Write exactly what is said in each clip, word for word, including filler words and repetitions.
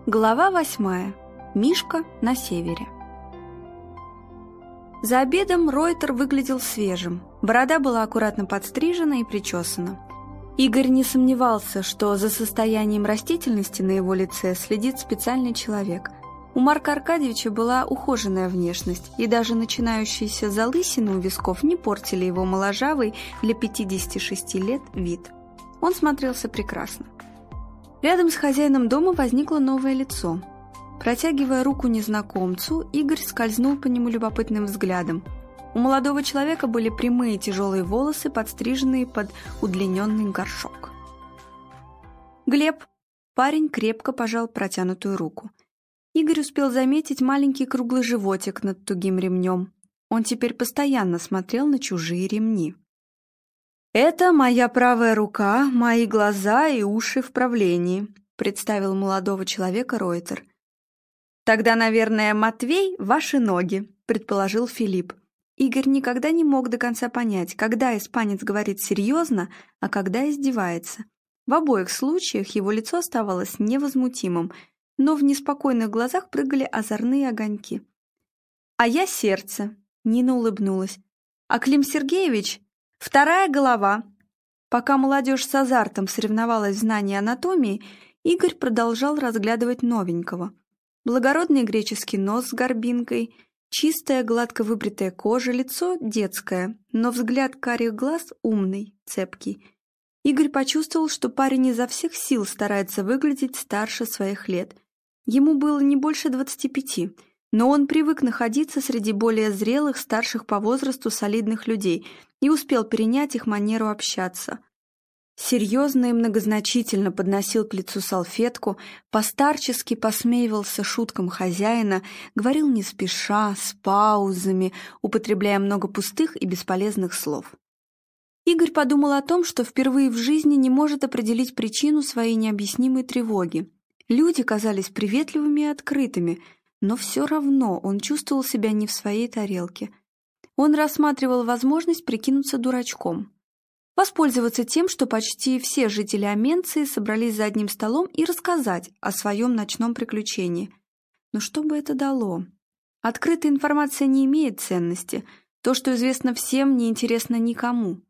Глава восьмая. Мишка на севере. За обедом Ройтер выглядел свежим. Борода была аккуратно подстрижена и причесана. Игорь не сомневался, что за состоянием растительности на его лице следит специальный человек. У Марка Аркадьевича была ухоженная внешность, и даже начинающиеся залысины у висков не портили его моложавый для пятидесяти шести лет вид. Он смотрелся прекрасно. Рядом с хозяином дома возникло новое лицо. Протягивая руку незнакомцу, Игорь скользнул по нему любопытным взглядом. У молодого человека были прямые тяжелые волосы, подстриженные под удлиненный горшок. «Глеб!» Парень крепко пожал протянутую руку. Игорь успел заметить маленький круглый животик над тугим ремнем. Он теперь постоянно смотрел на чужие ремни. «Это моя правая рука, мои глаза и уши в правлении», представил молодого человека Ройтер. «Тогда, наверное, Матвей, ваши ноги», предположил Филипп. Игорь никогда не мог до конца понять, когда испанец говорит серьезно, а когда издевается. В обоих случаях его лицо оставалось невозмутимым, но в неспокойных глазах прыгали озорные огоньки. «А я сердце», — Нина улыбнулась. «А Клим Сергеевич — вторая голова». Пока молодежь с азартом соревновалась в знании анатомии, Игорь продолжал разглядывать новенького. Благородный греческий нос с горбинкой, чистая, гладко выбритая кожа, лицо детское, но взгляд карих глаз умный, цепкий. Игорь почувствовал, что парень изо всех сил старается выглядеть старше своих лет. Ему было не больше двадцати пяти, но он привык находиться среди более зрелых, старших по возрасту солидных людей и успел перенять их манеру общаться. Серьезно и многозначительно подносил к лицу салфетку, постарчески посмеивался шуткам хозяина, говорил не спеша, с паузами, употребляя много пустых и бесполезных слов. Игорь подумал о том, что впервые в жизни не может определить причину своей необъяснимой тревоги. Люди казались приветливыми и открытыми, но все равно он чувствовал себя не в своей тарелке. Он рассматривал возможность прикинуться дурачком. Воспользоваться тем, что почти все жители Аменции собрались за одним столом, и рассказать о своем ночном приключении. Но что бы это дало? Открытая информация не имеет ценности. То, что известно всем, не интересно никому.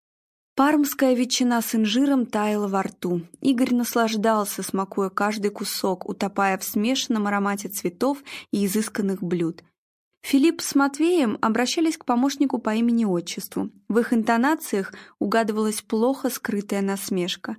Пармская ветчина с инжиром таяла во рту. Игорь наслаждался, смакуя каждый кусок, утопая в смешанном аромате цветов и изысканных блюд. Филипп с Матвеем обращались к помощнику по имени-отчеству. В их интонациях угадывалась плохо скрытая насмешка.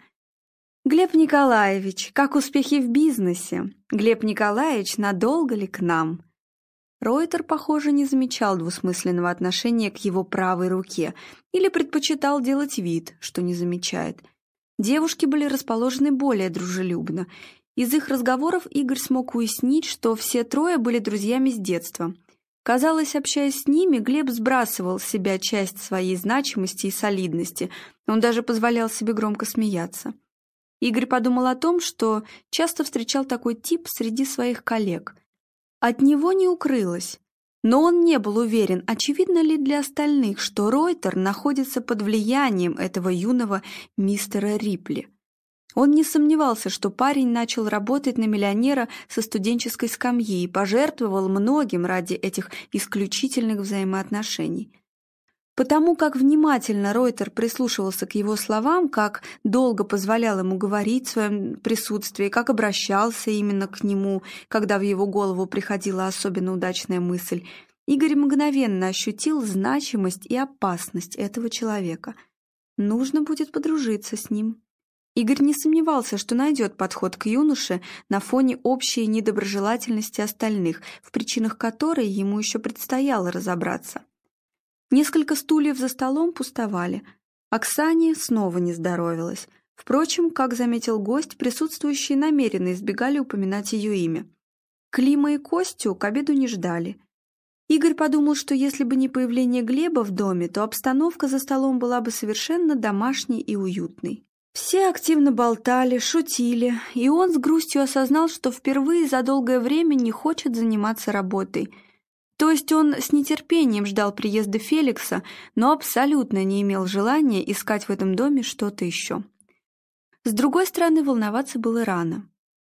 «Глеб Николаевич, как успехи в бизнесе? Глеб Николаевич, надолго ли к нам?» Ройтер, похоже, не замечал двусмысленного отношения к его правой руке или предпочитал делать вид, что не замечает. Девушки были расположены более дружелюбно. Из их разговоров Игорь смог уяснить, что все трое были друзьями с детства. Казалось, общаясь с ними, Глеб сбрасывал с себя часть своей значимости и солидности. Он даже позволял себе громко смеяться. Игорь подумал о том, что часто встречал такой тип среди своих коллег. От него не укрылось. Но он не был уверен, очевидно ли для остальных, что Ройтер находится под влиянием этого юного мистера Рипли. Он не сомневался, что парень начал работать на миллионера со студенческой скамьи и пожертвовал многим ради этих исключительных взаимоотношений. Потому как внимательно Ройтер прислушивался к его словам, как долго позволял ему говорить в своем присутствии, как обращался именно к нему, когда в его голову приходила особенно удачная мысль, Игорь мгновенно ощутил значимость и опасность этого человека. Нужно будет подружиться с ним. Игорь не сомневался, что найдет подход к юноше на фоне общей недоброжелательности остальных, в причинах которой ему еще предстояло разобраться. Несколько стульев за столом пустовали. Оксане снова не здоровилась. Впрочем, как заметил гость, присутствующие намеренно избегали упоминать ее имя. Клима и Костю к обеду не ждали. Игорь подумал, что если бы не появление Глеба в доме, то обстановка за столом была бы совершенно домашней и уютной. Все активно болтали, шутили, и он с грустью осознал, что впервые за долгое время не хочет заниматься работой. То есть он с нетерпением ждал приезда Феликса, но абсолютно не имел желания искать в этом доме что-то еще. С другой стороны, волноваться было рано.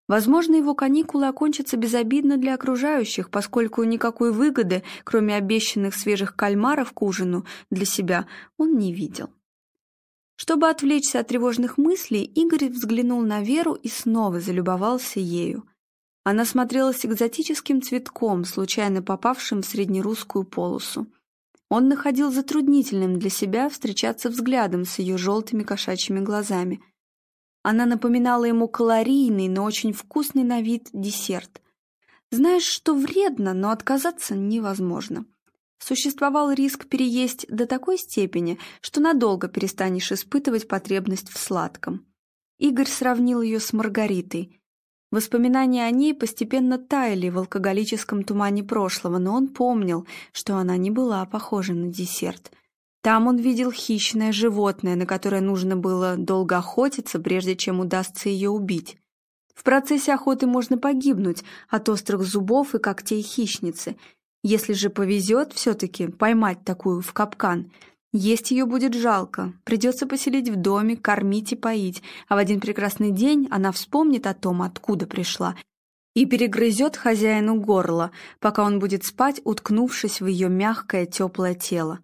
Возможно, его каникулы окончатся безобидно для окружающих, поскольку никакой выгоды, кроме обещанных свежих кальмаров к ужину, для себя он не видел. Чтобы отвлечься от тревожных мыслей, Игорь взглянул на Веру и снова залюбовался ею. Она смотрелась экзотическим цветком, случайно попавшим в среднерусскую полосу. Он находил затруднительным для себя встречаться взглядом с ее желтыми кошачьими глазами. Она напоминала ему калорийный, но очень вкусный на вид десерт. Знаешь, что вредно, но отказаться невозможно. Существовал риск переесть до такой степени, что надолго перестанешь испытывать потребность в сладком. Игорь сравнил ее с Маргаритой. Воспоминания о ней постепенно таяли в алкоголическом тумане прошлого, но он помнил, что она не была похожа на десерт. Там он видел хищное животное, на которое нужно было долго охотиться, прежде чем удастся ее убить. В процессе охоты можно погибнуть от острых зубов и когтей хищницы. Если же повезет все-таки поймать такую в капкан, есть ее будет жалко, придется поселить в доме, кормить и поить, а в один прекрасный день она вспомнит о том, откуда пришла, и перегрызет хозяину горло, пока он будет спать, уткнувшись в ее мягкое теплое тело.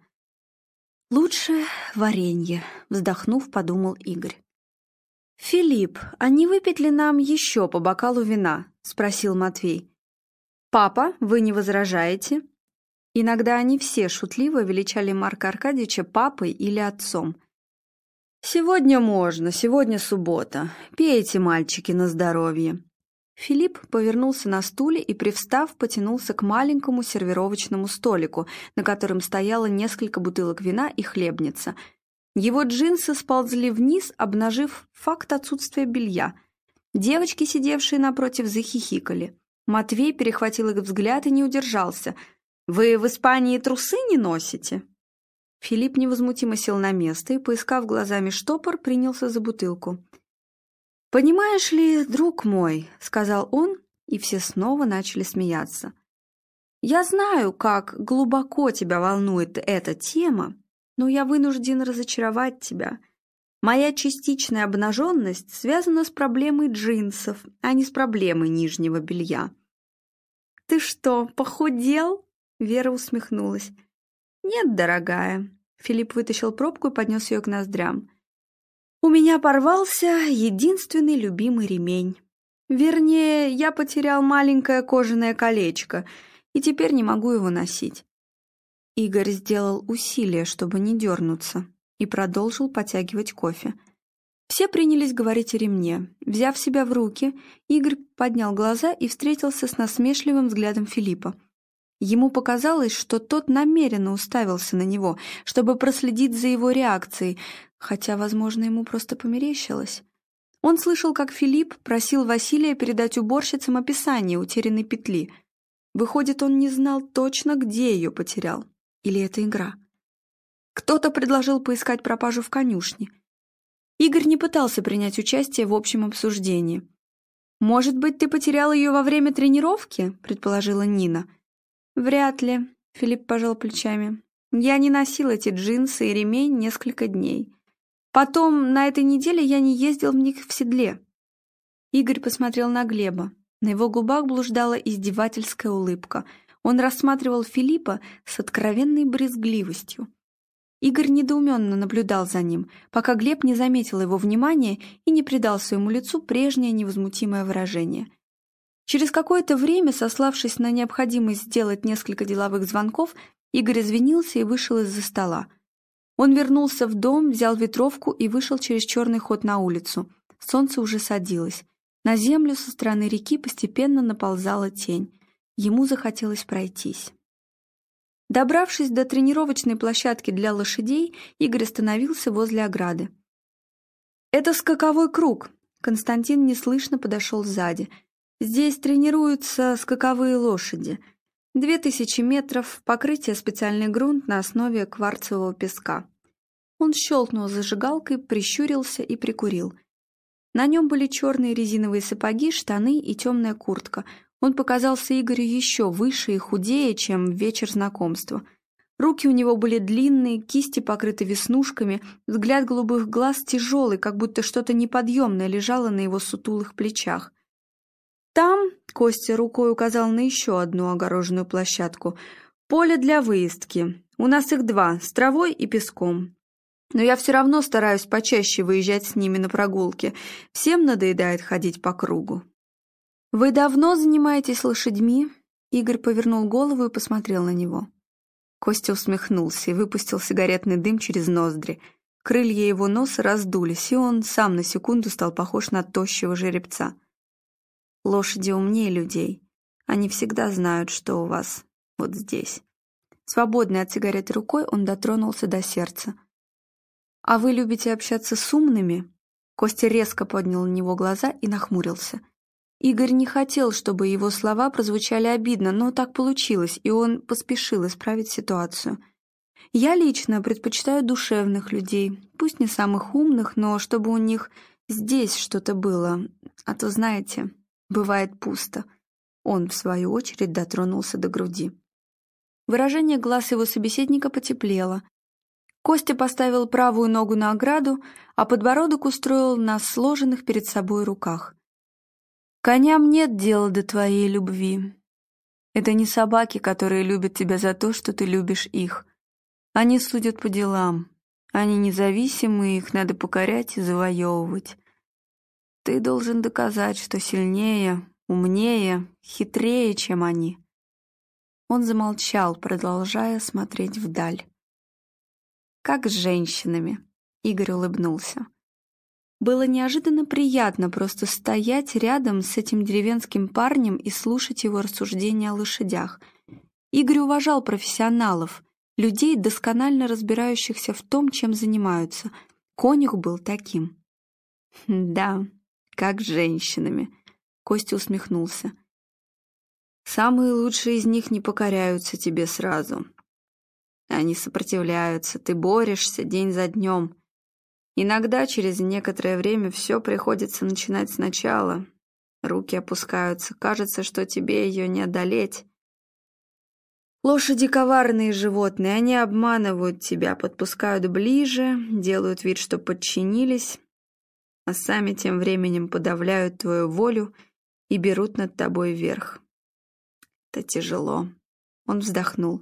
«Лучше варенье», — вздохнув, подумал Игорь. «Филипп, а не выпить ли нам еще по бокалу вина?» — спросил Матвей. «Папа, вы не возражаете?» Иногда они все шутливо величали Марка Аркадьевича папой или отцом. «Сегодня можно, сегодня суббота. Пейте, мальчики, на здоровье». Филипп повернулся на стуле и, привстав, потянулся к маленькому сервировочному столику, на котором стояло несколько бутылок вина и хлебница. Его джинсы сползли вниз, обнажив факт отсутствия белья. Девочки, сидевшие напротив, захихикали. Матвей перехватил их взгляд и не удержался. «Вы в Испании трусы не носите?» Филипп невозмутимо сел на место и, поискав глазами штопор, принялся за бутылку. «Понимаешь ли, друг мой», — сказал он, и все снова начали смеяться. «Я знаю, как глубоко тебя волнует эта тема, но я вынужден разочаровать тебя. Моя частичная обнаженность связана с проблемой джинсов, а не с проблемой нижнего белья». «Ты что, похудел?» Вера усмехнулась. «Нет, дорогая». Филипп вытащил пробку и поднес ее к ноздрям. «У меня порвался единственный любимый ремень. Вернее, я потерял маленькое кожаное колечко, и теперь не могу его носить». Игорь сделал усилие, чтобы не дернуться, и продолжил потягивать кофе. Все принялись говорить о ремне. Взяв себя в руки, Игорь поднял глаза и встретился с насмешливым взглядом Филиппа. Ему показалось, что тот намеренно уставился на него, чтобы проследить за его реакцией, хотя, возможно, ему просто померещилось. Он слышал, как Филипп просил Василия передать уборщицам описание утерянной петли. Выходит, он не знал точно, где ее потерял. Или это игра? Кто-то предложил поискать пропажу в конюшне. Игорь не пытался принять участие в общем обсуждении. «Может быть, ты потерял ее во время тренировки?» — предположила Нина. «Вряд ли», — Филипп пожал плечами. «Я не носил эти джинсы и ремень несколько дней. Потом, на этой неделе я не ездил в них в седле». Игорь посмотрел на Глеба. На его губах блуждала издевательская улыбка. Он рассматривал Филиппа с откровенной брезгливостью. Игорь недоуменно наблюдал за ним, пока Глеб не заметил его внимания и не придал своему лицу прежнее невозмутимое выражение. Через какое-то время, сославшись на необходимость сделать несколько деловых звонков, Игорь извинился и вышел из-за стола. Он вернулся в дом, взял ветровку и вышел через черный ход на улицу. Солнце уже садилось. На землю со стороны реки постепенно наползала тень. Ему захотелось пройтись. Добравшись до тренировочной площадки для лошадей, Игорь остановился возле ограды. «Это скаковой круг», — Константин неслышно подошел сзади. «Здесь тренируются скаковые лошади. Две тысячи метров, покрытие специальный грунт на основе кварцевого песка». Он щелкнул зажигалкой, прищурился и прикурил. На нем были черные резиновые сапоги, штаны и темная куртка. Он показался Игорю еще выше и худее, чем в вечер знакомства. Руки у него были длинные, кисти покрыты веснушками, взгляд голубых глаз тяжелый, как будто что-то неподъемное лежало на его сутулых плечах. Там Костя рукой указал на еще одну огороженную площадку. Поле для выездки. У нас их два, с травой и песком. Но я все равно стараюсь почаще выезжать с ними на прогулки. Всем надоедает ходить по кругу. «Вы давно занимаетесь лошадьми?» Игорь повернул голову и посмотрел на него. Костя усмехнулся и выпустил сигаретный дым через ноздри. Крылья его носа раздулись, и он сам на секунду стал похож на тощего жеребца. «Лошади умнее людей. Они всегда знают, что у вас вот здесь». Свободной от сигареты рукой он дотронулся до сердца. «А вы любите общаться с умными?» Костя резко поднял на него глаза и нахмурился. Игорь не хотел, чтобы его слова прозвучали обидно, но так получилось, и он поспешил исправить ситуацию. «Я лично предпочитаю душевных людей, пусть не самых умных, но чтобы у них здесь что-то было, а то, знаете, бывает пусто». Он, в свою очередь, дотронулся до груди. Выражение глаз его собеседника потеплело. Костя поставил правую ногу на ограду, а подбородок устроил на сложенных перед собой руках. «Коням нет дела до твоей любви. Это не собаки, которые любят тебя за то, что ты любишь их. Они судят по делам. Они независимы, их надо покорять и завоевывать. Ты должен доказать, что сильнее, умнее, хитрее, чем они». Он замолчал, продолжая смотреть вдаль. «Как с женщинами», — Игорь улыбнулся. Было неожиданно приятно просто стоять рядом с этим деревенским парнем и слушать его рассуждения о лошадях. Игорь уважал профессионалов, людей, досконально разбирающихся в том, чем занимаются. Конюх был таким. «Да, как с женщинами», — Костя усмехнулся. «Самые лучшие из них не покоряются тебе сразу. Они сопротивляются, ты борешься день за днем. Иногда через некоторое время все приходится начинать сначала. Руки опускаются, кажется, что тебе ее не одолеть. Лошади коварные животные, они обманывают тебя, подпускают ближе, делают вид, что подчинились, а сами тем временем подавляют твою волю и берут над тобой верх. Это тяжело». Он вздохнул.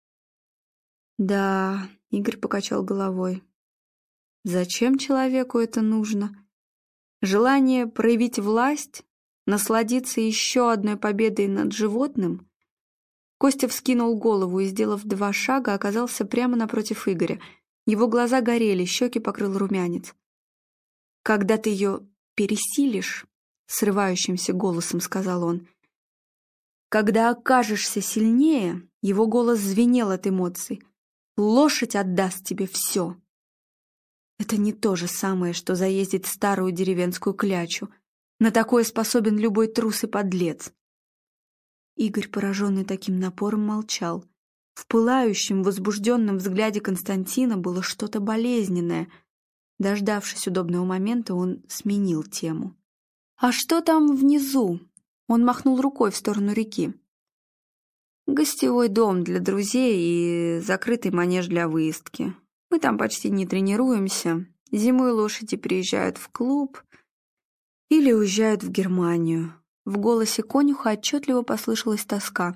«Да», — Игорь покачал головой. «Зачем человеку это нужно? Желание проявить власть, насладиться еще одной победой над животным?» Костя вскинул голову и, сделав два шага, оказался прямо напротив Игоря. Его глаза горели, щеки покрыл румянец. «Когда ты ее пересилишь», — срывающимся голосом сказал он, «когда окажешься сильнее», — его голос звенел от эмоций, «лошадь отдаст тебе все». Это не то же самое, что заездить старую деревенскую клячу. На такое способен любой трус и подлец. Игорь, пораженный таким напором, молчал. В пылающем, возбужденном взгляде Константина было что-то болезненное. Дождавшись удобного момента, он сменил тему. «А что там внизу?» Он махнул рукой в сторону реки. «Гостевой дом для друзей и закрытый манеж для выездки. Мы там почти не тренируемся. Зимой лошади приезжают в клуб или уезжают в Германию». В голосе конюха отчетливо послышалась тоска.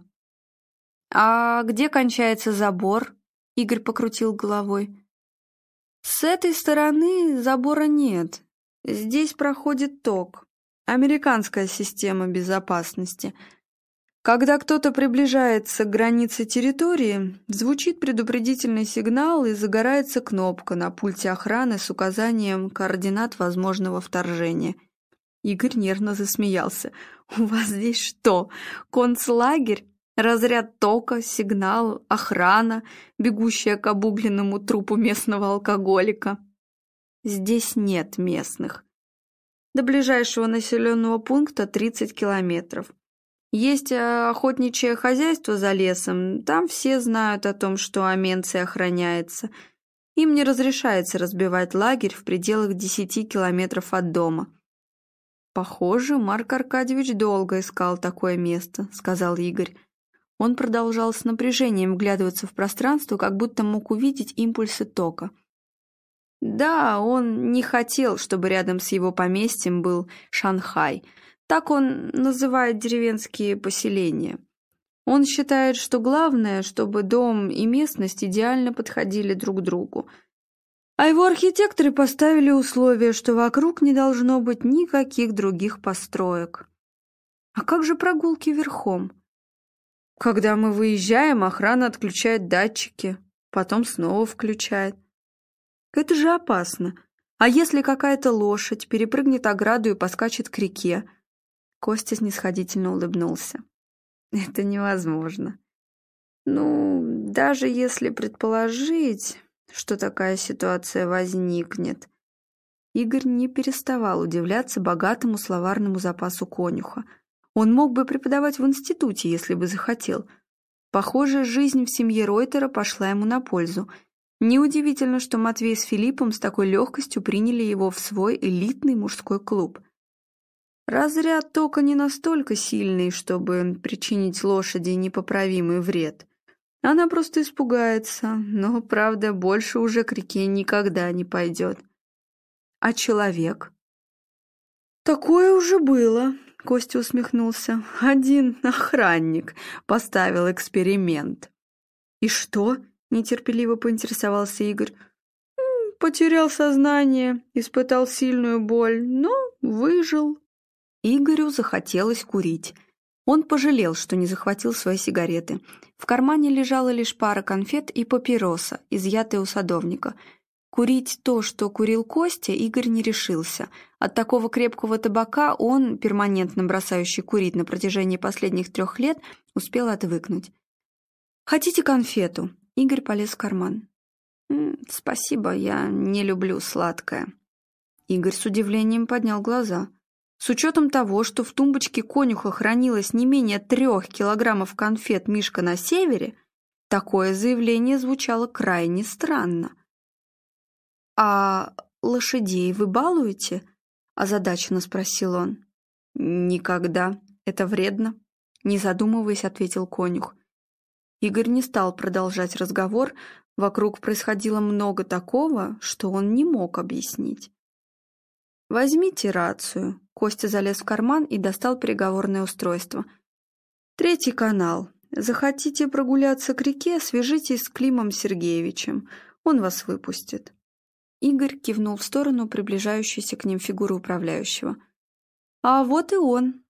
«А где кончается забор?» Игорь покрутил головой. «С этой стороны забора нет. Здесь проходит ток. Американская система безопасности. Когда кто-то приближается к границе территории, звучит предупредительный сигнал и загорается кнопка на пульте охраны с указанием координат возможного вторжения». Игорь нервно засмеялся. «У вас здесь что, концлагерь? Разряд тока, сигнал, охрана, бегущая к обугленному трупу местного алкоголика?» «Здесь нет местных. До ближайшего населенного пункта тридцать километров. Есть охотничье хозяйство за лесом, там все знают о том, что Аменций охраняется. Им не разрешается разбивать лагерь в пределах десяти километров от дома». «Похоже, Марк Аркадьевич долго искал такое место», — сказал Игорь. Он продолжал с напряжением вглядываться в пространство, как будто мог увидеть импульсы тока. «Да, он не хотел, чтобы рядом с его поместьем был Шанхай, Так он называет деревенские поселения. Он считает, что главное, чтобы дом и местность идеально подходили друг к другу. А его архитекторы поставили условие, что вокруг не должно быть никаких других построек. А как же прогулки верхом? Когда мы выезжаем, охрана отключает датчики, потом снова включает. Это же опасно. А если какая-то лошадь перепрыгнет ограду и поскачет к реке? Костя снисходительно улыбнулся. Это невозможно. Ну, даже если предположить, что такая ситуация возникнет. Игорь не переставал удивляться богатому словарному запасу конюха. Он мог бы преподавать в институте, если бы захотел. Похоже, жизнь в семье Ройтера пошла ему на пользу. Неудивительно, что Матвей с Филиппом с такой легкостью приняли его в свой элитный мужской клуб. Разряд тока не настолько сильный, чтобы причинить лошади непоправимый вред. Она просто испугается, но, правда, больше уже к реке никогда не пойдет. А человек? Такое уже было, Костя усмехнулся. Один охранник поставил эксперимент. И что? Нетерпеливо поинтересовался Игорь. Потерял сознание, испытал сильную боль, но выжил. Игорю захотелось курить. Он пожалел, что не захватил свои сигареты. В кармане лежала лишь пара конфет и папироса, изъятая у садовника. Курить то, что курил Костя, Игорь не решился. От такого крепкого табака он, перманентно бросающий курить на протяжении последних трех лет, успел отвыкнуть. «Хотите конфету?» Игорь полез в карман. «Спасибо, я не люблю сладкое». Игорь с удивлением поднял глаза. С учетом того, что в тумбочке конюха хранилось не менее трех килограммов конфет «Мишка на севере», такое заявление звучало крайне странно. «А лошадей вы балуете?» – озадаченно спросил он. «Никогда. Это вредно», – не задумываясь, ответил конюх. Игорь не стал продолжать разговор, вокруг происходило много такого, что он не мог объяснить. «Возьмите рацию». Костя залез в карман и достал переговорное устройство. «Третий канал. Захотите прогуляться к реке, свяжитесь с Климом Сергеевичем. Он вас выпустит». Игорь кивнул в сторону приближающейся к ним фигуры управляющего. «А вот и он».